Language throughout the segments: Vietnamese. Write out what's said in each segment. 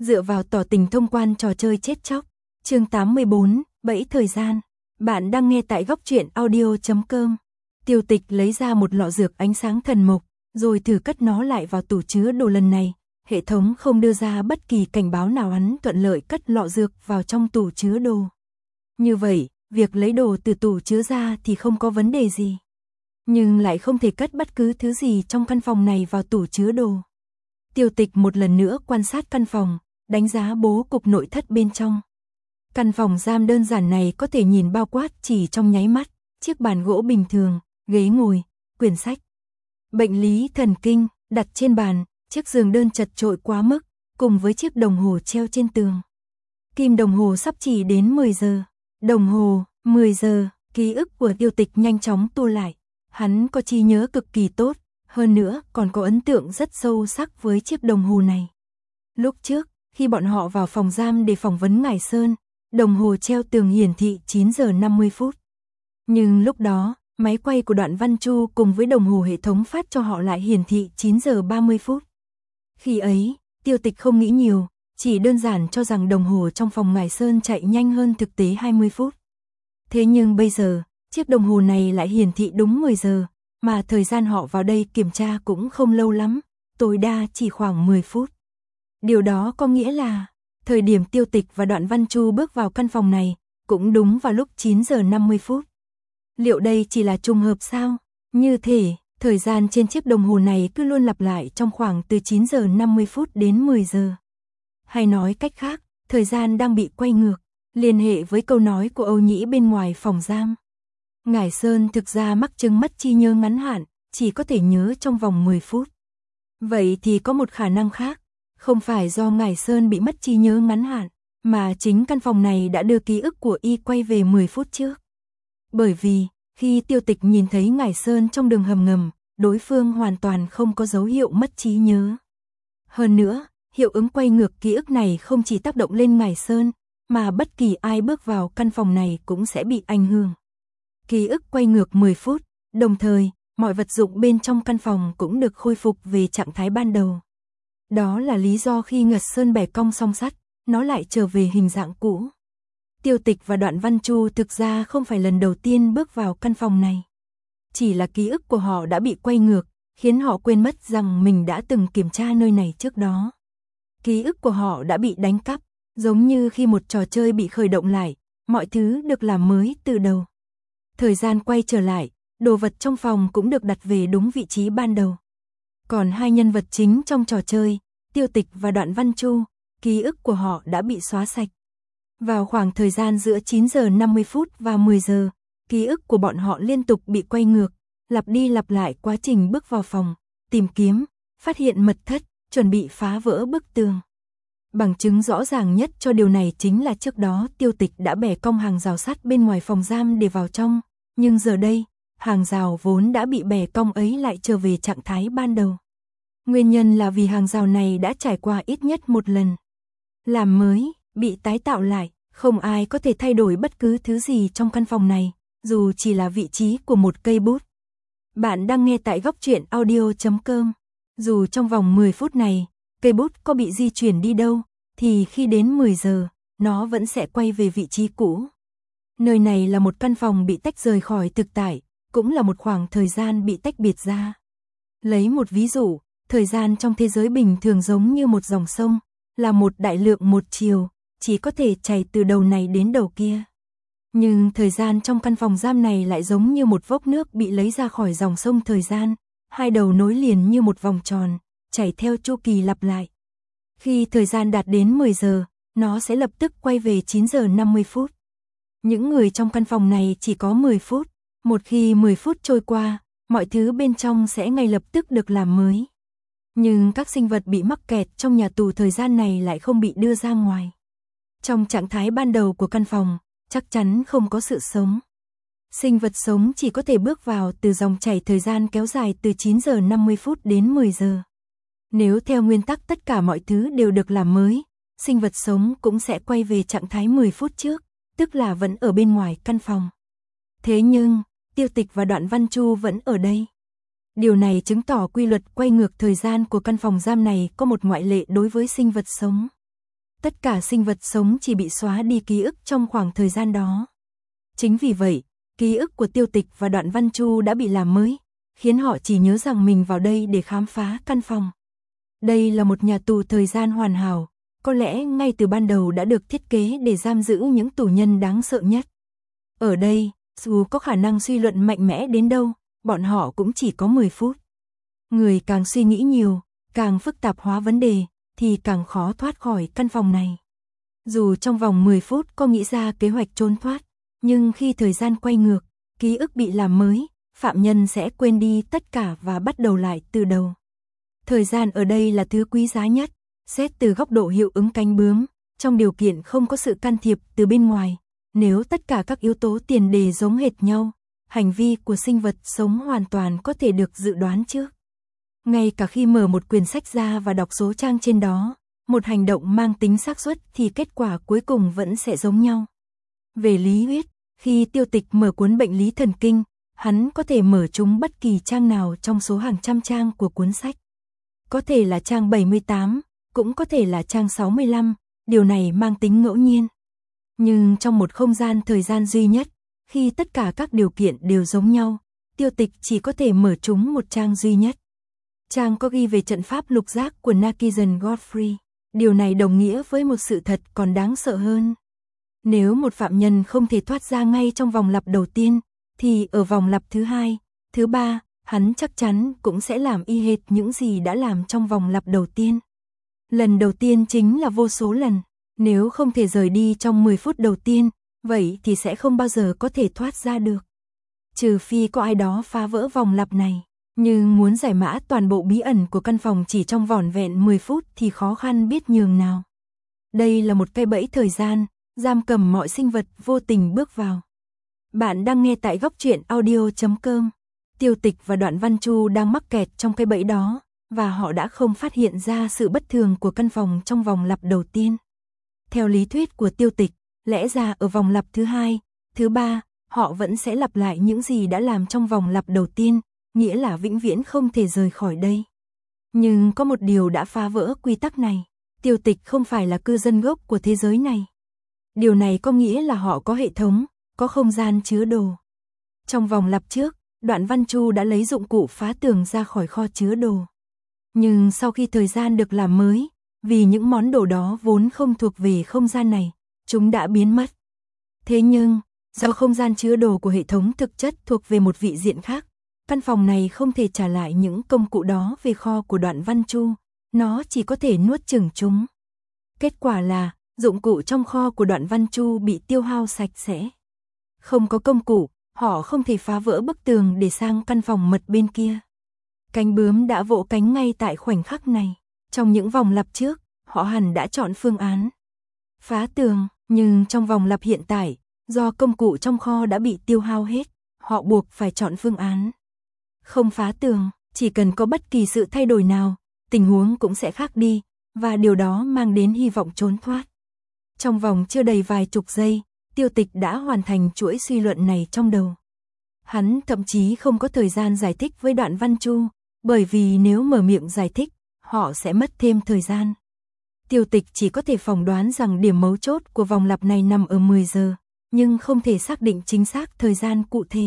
Dựa vào tỏ tình thông quan trò chơi chết chóc. Chương 84, bẫy thời gian. Bạn đang nghe tại góc truyện audio.com. Tiêu Tịch lấy ra một lọ dược ánh sáng thần mộc, rồi thử cất nó lại vào tủ chứa đồ. Lần này, hệ thống không đưa ra bất kỳ cảnh báo nào, hắn thuận lợi cất lọ dược vào trong tủ chứa đồ. Như vậy, việc lấy đồ từ tủ chứa ra thì không có vấn đề gì. Nhưng lại không thể cất bất cứ thứ gì trong căn phòng này vào tủ chứa đồ. Tiêu Tịch một lần nữa quan sát căn phòng, đánh giá bố cục nội thất bên trong. Căn phòng giam đơn giản này có thể nhìn bao quát chỉ trong nháy mắt, chiếc bàn gỗ bình thường, ghế ngồi, quyển sách. Bệnh lý thần kinh, đặt trên bàn, chiếc giường đơn chật chội quá mức, cùng với chiếc đồng hồ treo trên tường. Kim đồng hồ sắp chỉ đến 10 giờ. Đồng hồ, 10 giờ, ký ức của Tiêu Tịch nhanh chóng tua lại. Hắn có trí nhớ cực kỳ tốt, hơn nữa còn có ấn tượng rất sâu sắc với chiếc đồng hồ này. Lúc trước, khi bọn họ vào phòng giam để phỏng vấn Ngải Sơn, đồng hồ treo tường hiển thị 9 giờ 50 phút. Nhưng lúc đó, máy quay của Đoạn Văn Chu cùng với đồng hồ hệ thống phát cho họ lại hiển thị 9 giờ 30 phút. Khi ấy, Tiêu Tịch không nghĩ nhiều, chỉ đơn giản cho rằng đồng hồ trong phòng Ngải Sơn chạy nhanh hơn thực tế 20 phút. Thế nhưng bây giờ, chiếc đồng hồ này lại hiển thị đúng 10 giờ, mà thời gian họ vào đây kiểm tra cũng không lâu lắm, tối đa chỉ khoảng 10 phút. Điều đó có nghĩa là, thời điểm Tiêu Tịch và Đoạn Văn Chu bước vào căn phòng này, cũng đúng vào lúc 9 giờ 50 phút. Liệu đây chỉ là trùng hợp sao? Như thể, thời gian trên chiếc đồng hồ này cứ luôn lặp lại trong khoảng từ 9 giờ 50 phút đến 10 giờ. Hay nói cách khác, thời gian đang bị quay ngược, liên hệ với câu nói của Âu Nhĩ bên ngoài phòng giam. Ngải Sơn thực ra mắc chứng mất trí nhớ ngắn hạn, chỉ có thể nhớ trong vòng 10 phút. Vậy thì có một khả năng khác, không phải do Ngải Sơn bị mất trí nhớ ngắn hạn, mà chính căn phòng này đã đưa ký ức của y quay về 10 phút trước. Bởi vì, khi Tiêu Tịch nhìn thấy Ngải Sơn trong đường hầm ngầm, đối phương hoàn toàn không có dấu hiệu mất trí nhớ. Hơn nữa, hiệu ứng quay ngược ký ức này không chỉ tác động lên Ngải Sơn, mà bất kỳ ai bước vào căn phòng này cũng sẽ bị ảnh hưởng. Ký ức quay ngược 10 phút, đồng thời, mọi vật dụng bên trong căn phòng cũng được khôi phục về trạng thái ban đầu. Đó là lý do khi Ngật Sơn bẻ cong song sắt, nó lại trở về hình dạng cũ. Tiêu Tịch và Đoạn Văn Chu thực ra không phải lần đầu tiên bước vào căn phòng này. Chỉ là ký ức của họ đã bị quay ngược, khiến họ quên mất rằng mình đã từng kiểm tra nơi này trước đó. Ký ức của họ đã bị đánh cắp, giống như khi một trò chơi bị khởi động lại, mọi thứ được làm mới từ đầu. Thời gian quay trở lại, đồ vật trong phòng cũng được đặt về đúng vị trí ban đầu. Còn hai nhân vật chính trong trò chơi, Tiêu Tịch và Đoạn Văn Chu, ký ức của họ đã bị xóa sạch. Vào khoảng thời gian giữa 9 giờ 50 phút và 10 giờ, ký ức của bọn họ liên tục bị quay ngược, lặp đi lặp lại quá trình bước vào phòng, tìm kiếm, phát hiện mật thất, chuẩn bị phá vỡ bức tường. Bằng chứng rõ ràng nhất cho điều này chính là trước đó Tiêu Tịch đã bẻ cong hàng rào sắt bên ngoài phòng giam để vào trong, nhưng giờ đây, hàng rào vốn đã bị bẻ cong ấy lại trở về trạng thái ban đầu. Nguyên nhân là vì hàng rào này đã trải qua ít nhất một lần làm mới, bị tái tạo lại, không ai có thể thay đổi bất cứ thứ gì trong căn phòng này, dù chỉ là vị trí của một cây bút. Bạn đang nghe tại góc truyện audio.com. Dù trong vòng 10 phút này, cây bút có bị di chuyển đi đâu, thì khi đến 10 giờ, nó vẫn sẽ quay về vị trí cũ. Nơi này là một căn phòng bị tách rời khỏi thực tại, cũng là một khoảng thời gian bị tách biệt ra. Lấy một ví dụ, thời gian trong thế giới bình thường giống như một dòng sông, là một đại lượng một chiều, chỉ có thể chảy từ đầu này đến đầu kia. Nhưng thời gian trong căn phòng giam này lại giống như một vốc nước bị lấy ra khỏi dòng sông thời gian, hai đầu nối liền như một vòng tròn, chảy theo chu kỳ lặp lại. Khi thời gian đạt đến 10 giờ, nó sẽ lập tức quay về 9 giờ 50 phút. Những người trong căn phòng này chỉ có 10 phút, một khi 10 phút trôi qua, mọi thứ bên trong sẽ ngay lập tức được làm mới. Nhưng các sinh vật bị mắc kẹt trong nhà tù thời gian này lại không bị đưa ra ngoài. Trong trạng thái ban đầu của căn phòng, chắc chắn không có sự sống. Sinh vật sống chỉ có thể bước vào từ dòng chảy thời gian kéo dài từ 9 giờ 50 phút đến 10 giờ. Nếu theo nguyên tắc tất cả mọi thứ đều được làm mới, sinh vật sống cũng sẽ quay về trạng thái 10 phút trước, tức là vẫn ở bên ngoài căn phòng. Thế nhưng, Tiêu Tịch và Đoạn Văn Chu vẫn ở đây. Điều này chứng tỏ quy luật quay ngược thời gian của căn phòng giam này có một ngoại lệ đối với sinh vật sống. Tất cả sinh vật sống chỉ bị xóa đi ký ức trong khoảng thời gian đó. Chính vì vậy, ký ức của Tiêu Tịch và Đoạn Văn Chu đã bị làm mới, khiến họ chỉ nhớ rằng mình vào đây để khám phá căn phòng. Đây là một nhà tù thời gian hoàn hảo, có lẽ ngay từ ban đầu đã được thiết kế để giam giữ những tù nhân đáng sợ nhất. Ở đây, dù có khả năng suy luận mạnh mẽ đến đâu, bọn họ cũng chỉ có 10 phút. Người càng suy nghĩ nhiều, càng phức tạp hóa vấn đề, thì càng khó thoát khỏi căn phòng này. Dù trong vòng 10 phút có nghĩ ra kế hoạch trốn thoát, nhưng khi thời gian quay ngược, ký ức bị làm mới, phạm nhân sẽ quên đi tất cả và bắt đầu lại từ đầu. Thời gian ở đây là thứ quý giá nhất, xét từ góc độ hiệu ứng cánh bướm, trong điều kiện không có sự can thiệp từ bên ngoài. Nếu tất cả các yếu tố tiền đề giống hệt nhau, hành vi của sinh vật sống hoàn toàn có thể được dự đoán trước. Ngay cả khi mở một quyển sách ra và đọc số trang trên đó, một hành động mang tính xác suất thì kết quả cuối cùng vẫn sẽ giống nhau. Về lý thuyết, khi Tiêu Tịch mở cuốn Bệnh lý thần kinh, hắn có thể mở chúng bất kỳ trang nào trong số hàng trăm trang của cuốn sách. Có thể là trang 78, cũng có thể là trang 65, điều này mang tính ngẫu nhiên. Nhưng trong một không gian thời gian duy nhất, khi tất cả các điều kiện đều giống nhau, Tiêu Tịch chỉ có thể mở chúng một trang duy nhất. Trang có ghi về trận pháp lục giác của Narcision Godfrey. Điều này đồng nghĩa với một sự thật còn đáng sợ hơn. Nếu một phạm nhân không thể thoát ra ngay trong vòng lặp đầu tiên, thì ở vòng lặp thứ hai, thứ ba, hắn chắc chắn cũng sẽ làm y hệt những gì đã làm trong vòng lặp đầu tiên. Lần đầu tiên chính là vô số lần. Nếu không thể rời đi trong 10 phút đầu tiên, vậy thì sẽ không bao giờ có thể thoát ra được. Trừ phi có ai đó phá vỡ vòng lặp này. Nhưng muốn giải mã toàn bộ bí ẩn của căn phòng chỉ trong vỏn vẹn 10 phút thì khó khăn biết nhường nào. Đây là một cây bẫy thời gian, giam cầm mọi sinh vật vô tình bước vào. Bạn đang nghe tại góc truyện audio.com. Tiêu Tịch và Đoạn Văn Chu đang mắc kẹt trong cây bẫy đó, và họ đã không phát hiện ra sự bất thường của căn phòng trong vòng lặp đầu tiên. Theo lý thuyết của Tiêu Tịch, lẽ ra ở vòng lặp thứ hai, thứ ba, họ vẫn sẽ lặp lại những gì đã làm trong vòng lặp đầu tiên, nghĩa là vĩnh viễn không thể rời khỏi đây. Nhưng có một điều đã phá vỡ quy tắc này. Tiêu Tịch không phải là cư dân gốc của thế giới này. Điều này có nghĩa là họ có hệ thống, có không gian chứa đồ. Trong vòng lặp trước, Đoạn Văn Chu đã lấy dụng cụ phá tường ra khỏi kho chứa đồ. Nhưng sau khi thời gian được làm mới, vì những món đồ đó vốn không thuộc về không gian này, chúng đã biến mất. Thế nhưng, do không gian chứa đồ của hệ thống thực chất thuộc về một vị diện khác, căn phòng này không thể trả lại những công cụ đó về kho của Đoạn Văn Chu, nó chỉ có thể nuốt chửng chúng. Kết quả là, dụng cụ trong kho của Đoạn Văn Chu bị tiêu hao sạch sẽ. Không có công cụ, họ không thể phá vỡ bức tường để sang căn phòng mật bên kia. Cánh bướm đã vỗ cánh ngay tại khoảnh khắc này. Trong những vòng lặp trước, họ hẳn đã chọn phương án phá tường, nhưng trong vòng lặp hiện tại, do công cụ trong kho đã bị tiêu hao hết, họ buộc phải chọn phương án không phá tường. Chỉ cần có bất kỳ sự thay đổi nào, tình huống cũng sẽ khác đi, và điều đó mang đến hy vọng trốn thoát. Trong vòng chưa đầy vài chục giây, Tiêu Tịch đã hoàn thành chuỗi suy luận này trong đầu. Hắn thậm chí không có thời gian giải thích với Đoạn Văn Chu, bởi vì nếu mở miệng giải thích, họ sẽ mất thêm thời gian. Tiêu Tịch chỉ có thể phỏng đoán rằng điểm mấu chốt của vòng lặp này nằm ở 10 giờ, nhưng không thể xác định chính xác thời gian cụ thể.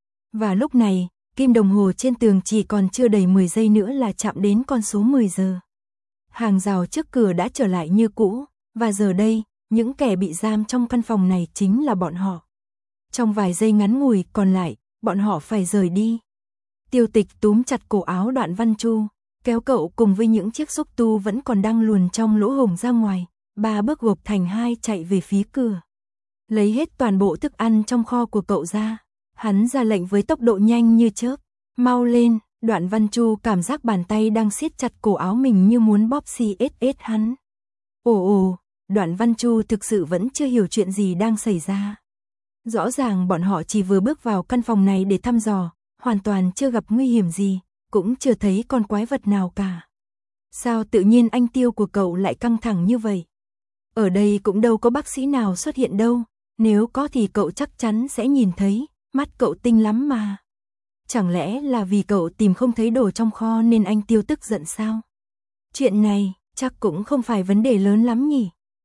Và lúc này, kim đồng hồ trên tường chỉ còn chưa đầy 10 giây nữa là chạm đến con số 10 giờ. Hàng rào trước cửa đã trở lại như cũ, và giờ đây, những kẻ bị giam trong căn phòng này chính là bọn họ. Trong vài giây ngắn ngủi còn lại, bọn họ phải rời đi. Tiêu Tịch túm chặt cổ áo Đoạn Văn Chu, kéo cậu cùng với những chiếc xúc tu vẫn còn đang luồn trong lỗ hổng ra ngoài, 3 bước gộp thành 2 chạy về phía cửa. Lấy hết toàn bộ thức ăn trong kho của cậu ra, hắn ra lệnh với tốc độ nhanh như chớp, mau lên. Đoạn Văn Chu cảm giác bàn tay đang siết chặt cổ áo mình như muốn bóp xít hắn. Ồ, Đoạn Văn Chu thực sự vẫn chưa hiểu chuyện gì đang xảy ra. Rõ ràng bọn họ chỉ vừa bước vào căn phòng này để thăm dò, hoàn toàn chưa gặp nguy hiểm gì, cũng chưa thấy con quái vật nào cả. Sao tự nhiên anh Tiêu của cậu lại căng thẳng như vậy? Ở đây cũng đâu có bác sĩ nào xuất hiện đâu, nếu có thì cậu chắc chắn sẽ nhìn thấy, mắt cậu tinh lắm mà. Chẳng lẽ là vì cậu tìm không thấy đồ trong kho nên anh Tiêu tức giận sao? Chuyện này chắc cũng không phải vấn đề lớn lắm nhỉ?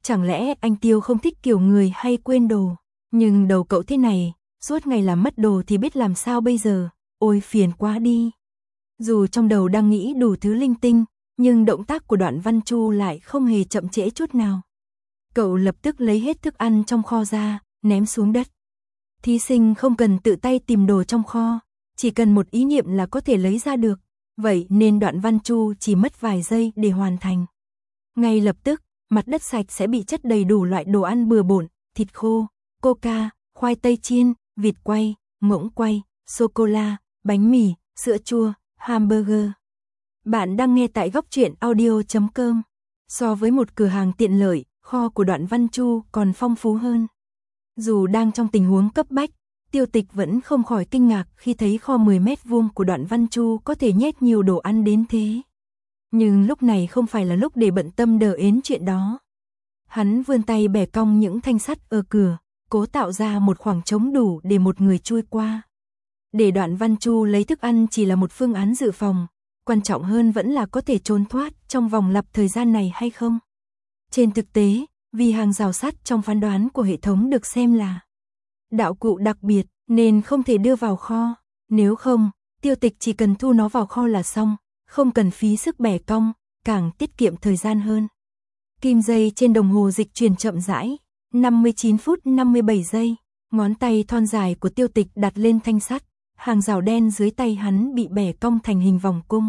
Chẳng lẽ anh Tiêu không thích kiểu người hay quên đồ? Nhưng đầu cậu thế này, suốt ngày làm mất đồ thì biết làm sao bây giờ, ôi phiền quá đi. Dù trong đầu đang nghĩ đủ thứ linh tinh, nhưng động tác của Đoạn Văn Chu lại không hề chậm trễ chút nào. Cậu lập tức lấy hết thức ăn trong kho ra, ném xuống đất. Thí sinh không cần tự tay tìm đồ trong kho, chỉ cần một ý niệm là có thể lấy ra được, vậy nên Đoạn Văn Chu chỉ mất vài giây để hoàn thành. Ngay lập tức, mặt đất sạch sẽ bị chất đầy đủ loại đồ ăn bừa bộn, thịt khô, coca, khoai tây chiên, vịt quay, ngỗng quay, sô-cô-la, bánh mì, sữa chua, hamburger. Bạn đang nghe tại Góc Truyện Audio.com. So với một cửa hàng tiện lợi, kho của Đoạn Văn Chu còn phong phú hơn. Dù đang trong tình huống cấp bách, Tiêu Tịch vẫn không khỏi kinh ngạc khi thấy kho 10 mét vuông của Đoạn Văn Chu có thể nhét nhiều đồ ăn đến thế. Nhưng lúc này không phải là lúc để bận tâm đờ ến chuyện đó. Hắn vươn tay bẻ cong những thanh sắt ở cửa, cố tạo ra một khoảng trống đủ để một người chui qua. Để Đoạn Văn Chu lấy thức ăn chỉ là một phương án dự phòng, quan trọng hơn vẫn là có thể trốn thoát trong vòng lặp thời gian này hay không. Trên thực tế, vì hàng rào sắt trong phán đoán của hệ thống được xem là đạo cụ đặc biệt nên không thể đưa vào kho, nếu không, Tiêu Tịch chỉ cần thu nó vào kho là xong, không cần phí sức bẻ cong, càng tiết kiệm thời gian hơn. Kim dây trên đồng hồ dịch chuyển chậm rãi, 59 phút 57 giây, ngón tay thon dài của Tiêu Tịch đặt lên thanh sắt, hàng rào đen dưới tay hắn bị bẻ cong thành hình vòng cung.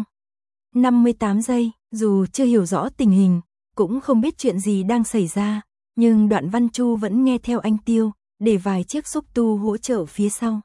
58 giây, dù chưa hiểu rõ tình hình, cũng không biết chuyện gì đang xảy ra, nhưng Đoạn Văn Chu vẫn nghe theo anh Tiêu, để vài chiếc xúc tu hỗ trợ phía sau.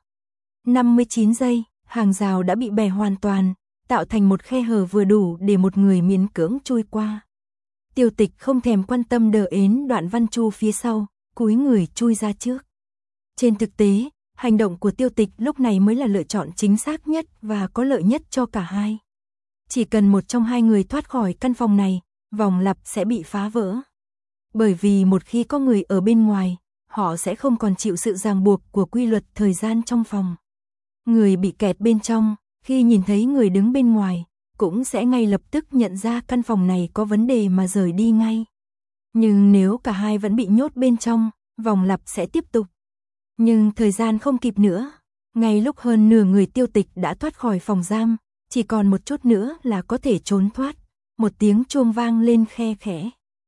59 giây, hàng rào đã bị bẻ hoàn toàn, tạo thành một khe hở vừa đủ để một người miễn cưỡng chui qua. Tiêu Tịch không thèm quan tâm đờ ến Đoạn Văn Chu phía sau, cúi người chui ra trước. Trên thực tế, hành động của Tiêu Tịch lúc này mới là lựa chọn chính xác nhất và có lợi nhất cho cả hai. Chỉ cần một trong hai người thoát khỏi căn phòng này, vòng lặp sẽ bị phá vỡ. Bởi vì một khi có người ở bên ngoài, họ sẽ không còn chịu sự ràng buộc của quy luật thời gian trong phòng. Người bị kẹt bên trong, khi nhìn thấy người đứng bên ngoài, cũng sẽ ngay lập tức nhận ra căn phòng này có vấn đề mà rời đi ngay. Nhưng nếu cả hai vẫn bị nhốt bên trong, vòng lặp sẽ tiếp tục. Nhưng thời gian không kịp nữa. Ngay lúc hơn nửa người Tiêu Tịch đã thoát khỏi phòng giam, chỉ còn một chút nữa là có thể trốn thoát. Một tiếng chuông vang lên khe khẽ.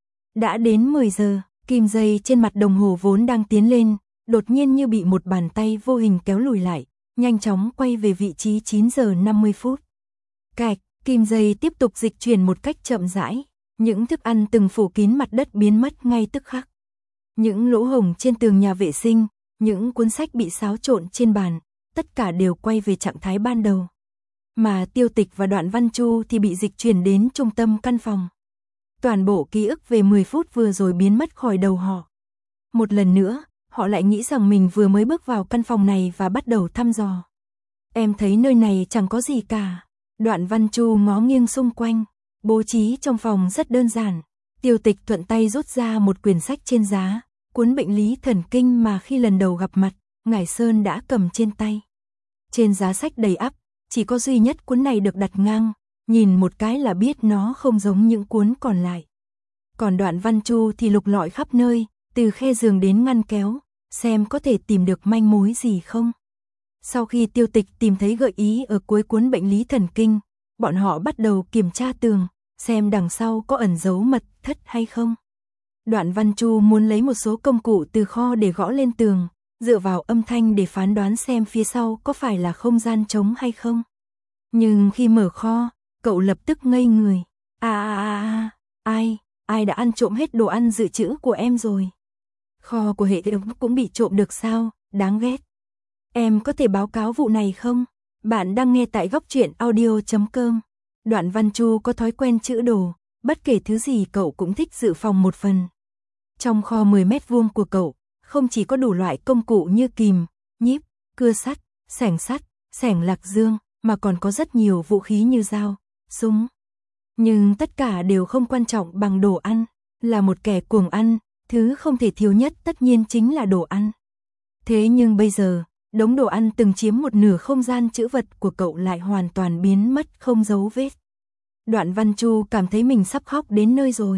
Đã đến 10 giờ, kim dây trên mặt đồng hồ vốn đang tiến lên, đột nhiên như bị một bàn tay vô hình kéo lùi lại, nhanh chóng quay về vị trí 9 giờ 50 phút. Cạch, kim dây tiếp tục dịch chuyển một cách chậm rãi, những thức ăn từng phủ kín mặt đất biến mất ngay tức khắc. Những lỗ hổng trên tường nhà vệ sinh, những cuốn sách bị xáo trộn trên bàn, tất cả đều quay về trạng thái ban đầu. Mà Tiêu Tịch và Đoạn Văn Chu thì bị dịch chuyển đến trung tâm căn phòng. Toàn bộ ký ức về 10 phút vừa rồi biến mất khỏi đầu họ. Một lần nữa, họ lại nghĩ rằng mình vừa mới bước vào căn phòng này và bắt đầu thăm dò. Em thấy nơi này chẳng có gì cả. Đoạn Văn Chu ngó nghiêng xung quanh. Bố trí trong phòng rất đơn giản. Tiêu Tịch thuận tay rút ra một quyển sách trên giá, cuốn bệnh lý thần kinh mà khi lần đầu gặp mặt, Ngải Sơn đã cầm trên tay. Trên giá sách đầy ắp, chỉ có duy nhất cuốn này được đặt ngang, nhìn một cái là biết nó không giống những cuốn còn lại. Còn Đoạn Văn Chu thì lục lọi khắp nơi, từ khe giường đến ngăn kéo, xem có thể tìm được manh mối gì không. Sau khi Tiêu Tịch tìm thấy gợi ý ở cuối cuốn bệnh lý thần kinh, bọn họ bắt đầu kiểm tra tường, xem đằng sau có ẩn giấu mật thất hay không. Đoạn Văn Chu muốn lấy một số công cụ từ kho để gõ lên tường, dựa vào âm thanh để phán đoán xem phía sau có phải là không gian trống hay không. Nhưng khi mở kho, cậu lập tức ngây người. Ai đã ăn trộm hết đồ ăn dự trữ của em rồi? Kho của hệ thống cũng bị trộm được sao, đáng ghét. Em có thể báo cáo vụ này không? Bạn đang nghe tại Góc Truyện Audio.com. Đoạn Văn Chu có thói quen trữ đồ, bất kể thứ gì cậu cũng thích dự phòng một phần. Trong kho 10 mét vuông của cậu, không chỉ có đủ loại công cụ như kìm, nhíp, cưa sắt, xẻng lạc dương, mà còn có rất nhiều vũ khí như dao, súng. Nhưng tất cả đều không quan trọng bằng đồ ăn. Là một kẻ cuồng ăn, thứ không thể thiếu nhất tất nhiên chính là đồ ăn. Thế nhưng bây giờ, đống đồ ăn từng chiếm một nửa không gian trữ vật của cậu lại hoàn toàn biến mất không dấu vết. Đoạn Văn Chu cảm thấy mình sắp khóc đến nơi rồi.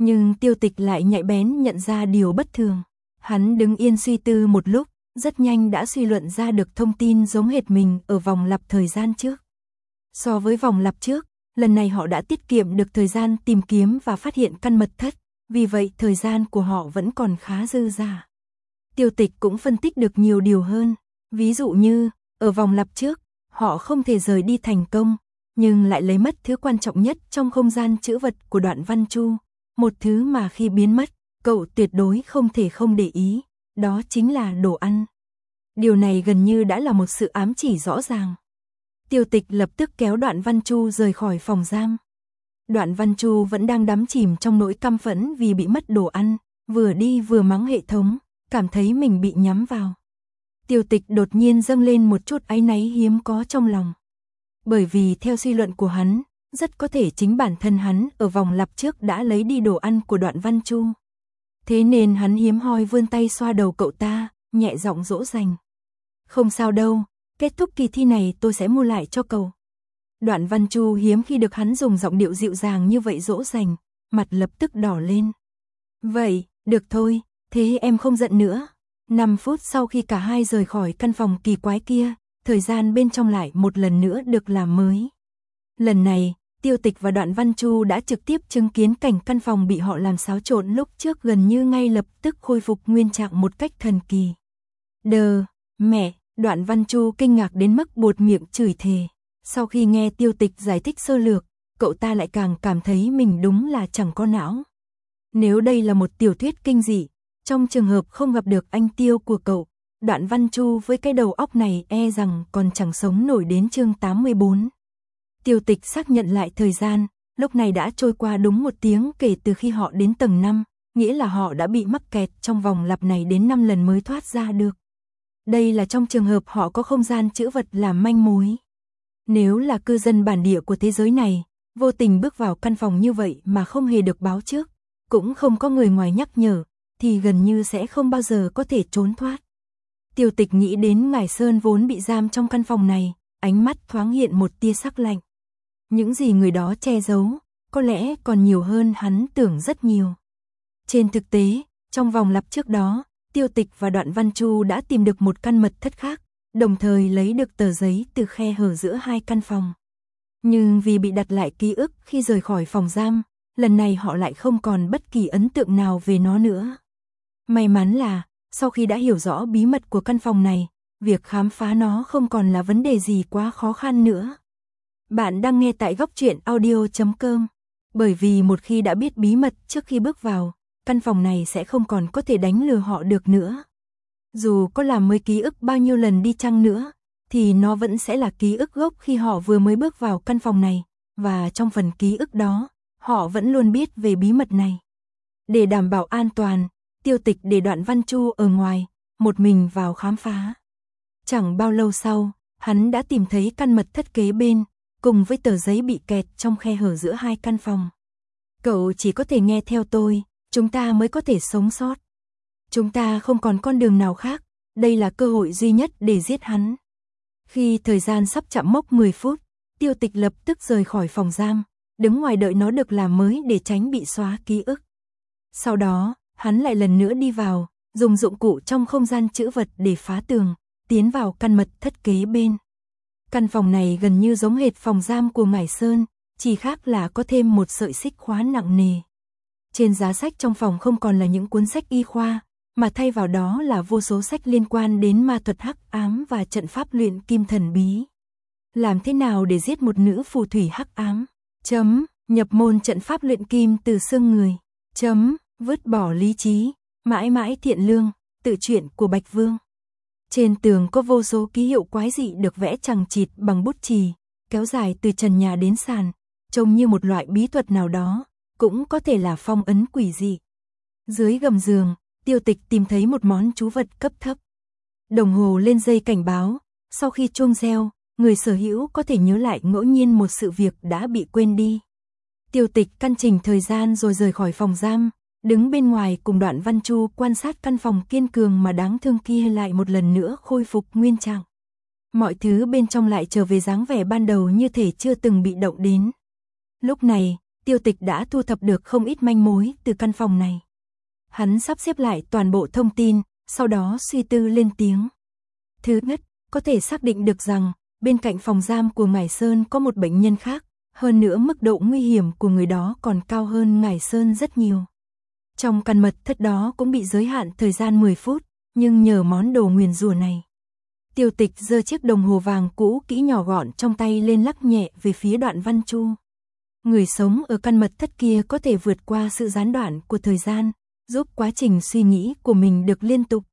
Nhưng Tiêu Tịch lại nhạy bén nhận ra điều bất thường. Hắn đứng yên suy tư một lúc, rất nhanh đã suy luận ra được thông tin giống hệt mình ở vòng lặp thời gian trước. So với vòng lặp trước, lần này họ đã tiết kiệm được thời gian tìm kiếm và phát hiện căn mật thất, vì vậy thời gian của họ vẫn còn khá dư dả. Tiêu Tịch cũng phân tích được nhiều điều hơn, ví dụ như, ở vòng lặp trước, họ không thể rời đi thành công, nhưng lại lấy mất thứ quan trọng nhất trong không gian trữ vật của Đoạn Văn Chu, một thứ mà khi biến mất, cậu tuyệt đối không thể không để ý, đó chính là đồ ăn. Điều này gần như đã là một sự ám chỉ rõ ràng. Tiêu Tịch lập tức kéo Đoạn Văn Chu rời khỏi phòng giam. Đoạn Văn Chu vẫn đang đắm chìm trong nỗi căm phẫn vì bị mất đồ ăn, vừa đi vừa mắng hệ thống, cảm thấy mình bị nhắm vào. Tiêu Tịch đột nhiên dâng lên một chút áy náy hiếm có trong lòng. Bởi vì theo suy luận của hắn, rất có thể chính bản thân hắn ở vòng lặp trước đã lấy đi đồ ăn của Đoạn Văn Chu. Thế nên hắn hiếm hoi vươn tay xoa đầu cậu ta, nhẹ giọng dỗ dành. Không sao đâu, kết thúc kỳ thi này tôi sẽ mua lại cho cậu. Đoạn Văn Chu hiếm khi được hắn dùng giọng điệu dịu dàng như vậy dỗ dành, mặt lập tức đỏ lên. Vậy, được thôi, thế em không giận nữa. 5 phút sau khi cả hai rời khỏi căn phòng kỳ quái kia, thời gian bên trong lại một lần nữa được làm mới. Lần này, Tiêu Tịch và Đoạn Văn Chu đã trực tiếp chứng kiến cảnh căn phòng bị họ làm xáo trộn lúc trước gần như ngay lập tức khôi phục nguyên trạng một cách thần kỳ. Mẹ, Đoạn Văn Chu kinh ngạc đến mức buột miệng chửi thề. Sau khi nghe Tiêu Tịch giải thích sơ lược, cậu ta lại càng cảm thấy mình đúng là chẳng có não. Nếu đây là một tiểu thuyết kinh dị, trong trường hợp không gặp được anh Tiêu của cậu, Đoạn Văn Chu với cái đầu óc này e rằng còn chẳng sống nổi đến chương 84. Tiêu Tịch xác nhận lại thời gian, lúc này đã trôi qua đúng 1 tiếng kể từ khi họ đến tầng 5, nghĩa là họ đã bị mắc kẹt trong vòng lặp này đến 5 lần mới thoát ra được. Đây là trong trường hợp họ có không gian trữ vật làm manh mối. Nếu là cư dân bản địa của thế giới này, vô tình bước vào căn phòng như vậy mà không hề được báo trước, cũng không có người ngoài nhắc nhở, thì gần như sẽ không bao giờ có thể trốn thoát. Tiêu Tịch nghĩ đến Ngải Sơn vốn bị giam trong căn phòng này, ánh mắt thoáng hiện một tia sắc lạnh. Những gì người đó che giấu, có lẽ còn nhiều hơn hắn tưởng rất nhiều. Trên thực tế, trong vòng lặp trước đó, Tiêu Tịch và Đoạn Văn Chu đã tìm được một căn mật thất khác, đồng thời lấy được tờ giấy từ khe hở giữa hai căn phòng. Nhưng vì bị đặt lại ký ức khi rời khỏi phòng giam, lần này họ lại không còn bất kỳ ấn tượng nào về nó nữa. May mắn là, sau khi đã hiểu rõ bí mật của căn phòng này, việc khám phá nó không còn là vấn đề gì quá khó khăn nữa. Bạn đang nghe tại Góc Truyện Audio.com. Bởi vì một khi đã biết bí mật trước khi bước vào, căn phòng này sẽ không còn có thể đánh lừa họ được nữa. Dù có làm mới ký ức bao nhiêu lần đi chăng nữa, thì nó vẫn sẽ là ký ức gốc khi họ vừa mới bước vào căn phòng này, và trong phần ký ức đó, họ vẫn luôn biết về bí mật này. Để đảm bảo an toàn, Tiêu Tịch để Đoạn Văn Chu ở ngoài, một mình vào khám phá. Chẳng bao lâu sau, hắn đã tìm thấy căn mật thất kế bên, cùng với tờ giấy bị kẹt trong khe hở giữa hai căn phòng. Cậu chỉ có thể nghe theo tôi, chúng ta mới có thể sống sót. Chúng ta không còn con đường nào khác, đây là cơ hội duy nhất để giết hắn. Khi thời gian sắp chạm mốc 10 phút, Tiêu Tịch lập tức rời khỏi phòng giam, đứng ngoài đợi nó được làm mới để tránh bị xóa ký ức. Sau đó, hắn lại lần nữa đi vào, dùng dụng cụ trong không gian trữ vật để phá tường, tiến vào căn mật thất kế bên. Căn phòng này gần như giống hệt phòng giam của Ngải Sơn, chỉ khác là có thêm một sợi xích khóa nặng nề. Trên giá sách trong phòng không còn là những cuốn sách y khoa, mà thay vào đó là vô số sách liên quan đến ma thuật hắc ám và trận pháp luyện kim thần bí. Làm thế nào để giết một nữ phù thủy hắc ám? Nhập môn trận pháp luyện kim từ xương người. Vứt bỏ lý trí, mãi mãi thiện lương, tự truyện của Bạch Vương. Trên tường có vô số ký hiệu quái dị được vẽ chằng chịt bằng bút chì, kéo dài từ trần nhà đến sàn, trông như một loại bí thuật nào đó, cũng có thể là phong ấn quỷ dị. Dưới gầm giường, Tiêu Tịch tìm thấy một món trú vật cấp thấp. Đồng hồ lên dây cảnh báo, sau khi chuông reo, người sở hữu có thể nhớ lại ngẫu nhiên một sự việc đã bị quên đi. Tiêu Tịch căn chỉnh thời gian rồi rời khỏi phòng giam, đứng bên ngoài cùng Đoạn Văn Chu quan sát căn phòng kiên cường mà đáng thương kia lại một lần nữa khôi phục nguyên trạng. Mọi thứ bên trong lại trở về dáng vẻ ban đầu như thể chưa từng bị động đến. Lúc này, Tiêu Tịch đã thu thập được không ít manh mối từ căn phòng này. Hắn sắp xếp lại toàn bộ thông tin, sau đó suy tư lên tiếng. Thứ nhất, có thể xác định được rằng, bên cạnh phòng giam của Ngải Sơn có một bệnh nhân khác, hơn nữa mức độ nguy hiểm của người đó còn cao hơn Ngải Sơn rất nhiều. Trong căn mật thất đó cũng bị giới hạn thời gian 10 phút, nhưng nhờ món đồ nguyền rủa này. Tiêu Tịch giơ chiếc đồng hồ vàng cũ kỹ nhỏ gọn trong tay lên lắc nhẹ về phía Đoạn Văn Chu. Người sống ở căn mật thất kia có thể vượt qua sự gián đoạn của thời gian, giúp quá trình suy nghĩ của mình được liên tục.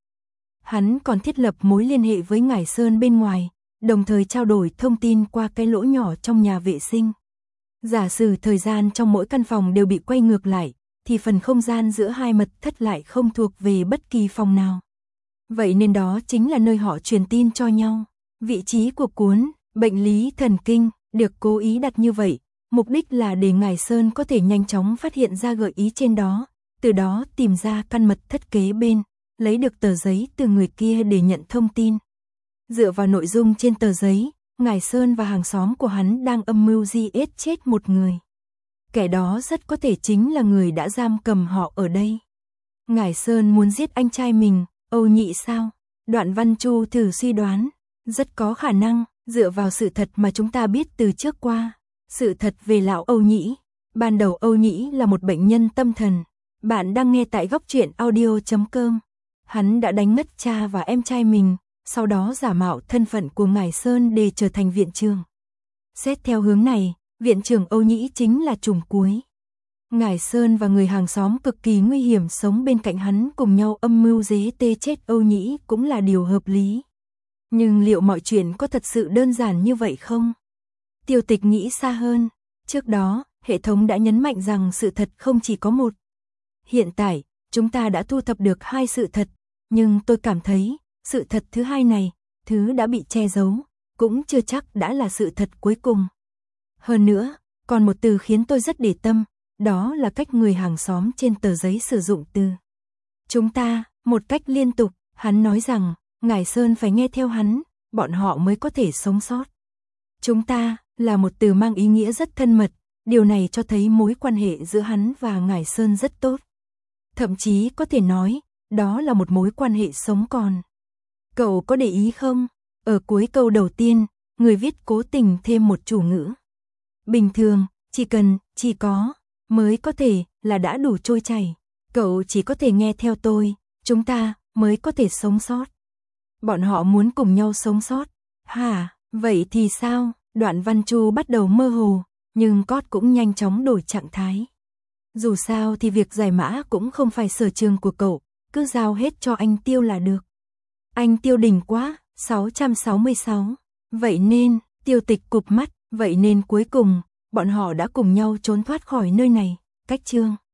Hắn còn thiết lập mối liên hệ với Ngải Sơn bên ngoài, đồng thời trao đổi thông tin qua cái lỗ nhỏ trong nhà vệ sinh. Giả sử thời gian trong mỗi căn phòng đều bị quay ngược lại, thì phần không gian giữa hai mật thất lại không thuộc về bất kỳ phòng nào. Vậy nên đó chính là nơi họ truyền tin cho nhau. Vị trí của cuốn Bệnh lý thần kinh được cố ý đặt như vậy, mục đích là để Ngải Sơn có thể nhanh chóng phát hiện ra gợi ý trên đó, từ đó tìm ra căn mật thất kế bên, lấy được tờ giấy từ người kia để nhận thông tin. Dựa vào nội dung trên tờ giấy, Ngải Sơn và hàng xóm của hắn đang âm mưu giết chết một người. Kẻ đó rất có thể chính là người đã giam cầm họ ở đây. Ngải Sơn muốn giết anh trai mình, Âu Nhị sao? Đoạn Văn Chu thử suy đoán. Rất có khả năng, dựa vào sự thật mà chúng ta biết từ trước qua. Sự thật về lão Âu Nhĩ. Ban đầu Âu Nhĩ là một bệnh nhân tâm thần. Bạn đang nghe tại góc truyện audio.com. Hắn đã đánh ngất cha và em trai mình, sau đó giả mạo thân phận của Ngải Sơn để trở thành viện trưởng. Xét theo hướng này, viện trưởng Âu Nhĩ chính là trùm cuối. Ngải Sơn và người hàng xóm cực kỳ nguy hiểm sống bên cạnh hắn cùng nhau âm mưu chết Âu Nhĩ cũng là điều hợp lý. Nhưng liệu mọi chuyện có thật sự đơn giản như vậy không? Tiêu Tịch nghĩ xa hơn. Trước đó, hệ thống đã nhấn mạnh rằng sự thật không chỉ có một. Hiện tại, chúng ta đã thu thập được 2 sự thật, nhưng tôi cảm thấy, sự thật thứ hai này, thứ đã bị che giấu, cũng chưa chắc đã là sự thật cuối cùng. Hơn nữa, còn một từ khiến tôi rất để tâm, đó là cách người hàng xóm trên tờ giấy sử dụng từ. Chúng ta, một cách liên tục, hắn nói rằng, Ngải Sơn phải nghe theo hắn, bọn họ mới có thể sống sót. Chúng ta, là một từ mang ý nghĩa rất thân mật, điều này cho thấy mối quan hệ giữa hắn và Ngải Sơn rất tốt. Thậm chí có thể nói, đó là một mối quan hệ sống còn. Cậu có để ý không? Ở cuối câu đầu tiên, người viết cố tình thêm một chủ ngữ. Bình thường, chỉ có, mới có thể, là đã đủ trôi chảy. Cậu chỉ có thể nghe theo tôi, chúng ta, mới có thể sống sót. Bọn họ muốn cùng nhau sống sót. Hả, vậy thì sao? Đoạn Văn Chu bắt đầu mơ hồ, nhưng Cót cũng nhanh chóng đổi trạng thái. Dù sao thì việc giải mã cũng không phải sở trường của cậu, cứ giao hết cho anh Tiêu là được. Anh Tiêu đỉnh quá, 666. Vậy nên, Tiêu Tịch cụp mắt, vậy nên cuối cùng, bọn họ đã cùng nhau trốn thoát khỏi nơi này. Cách chương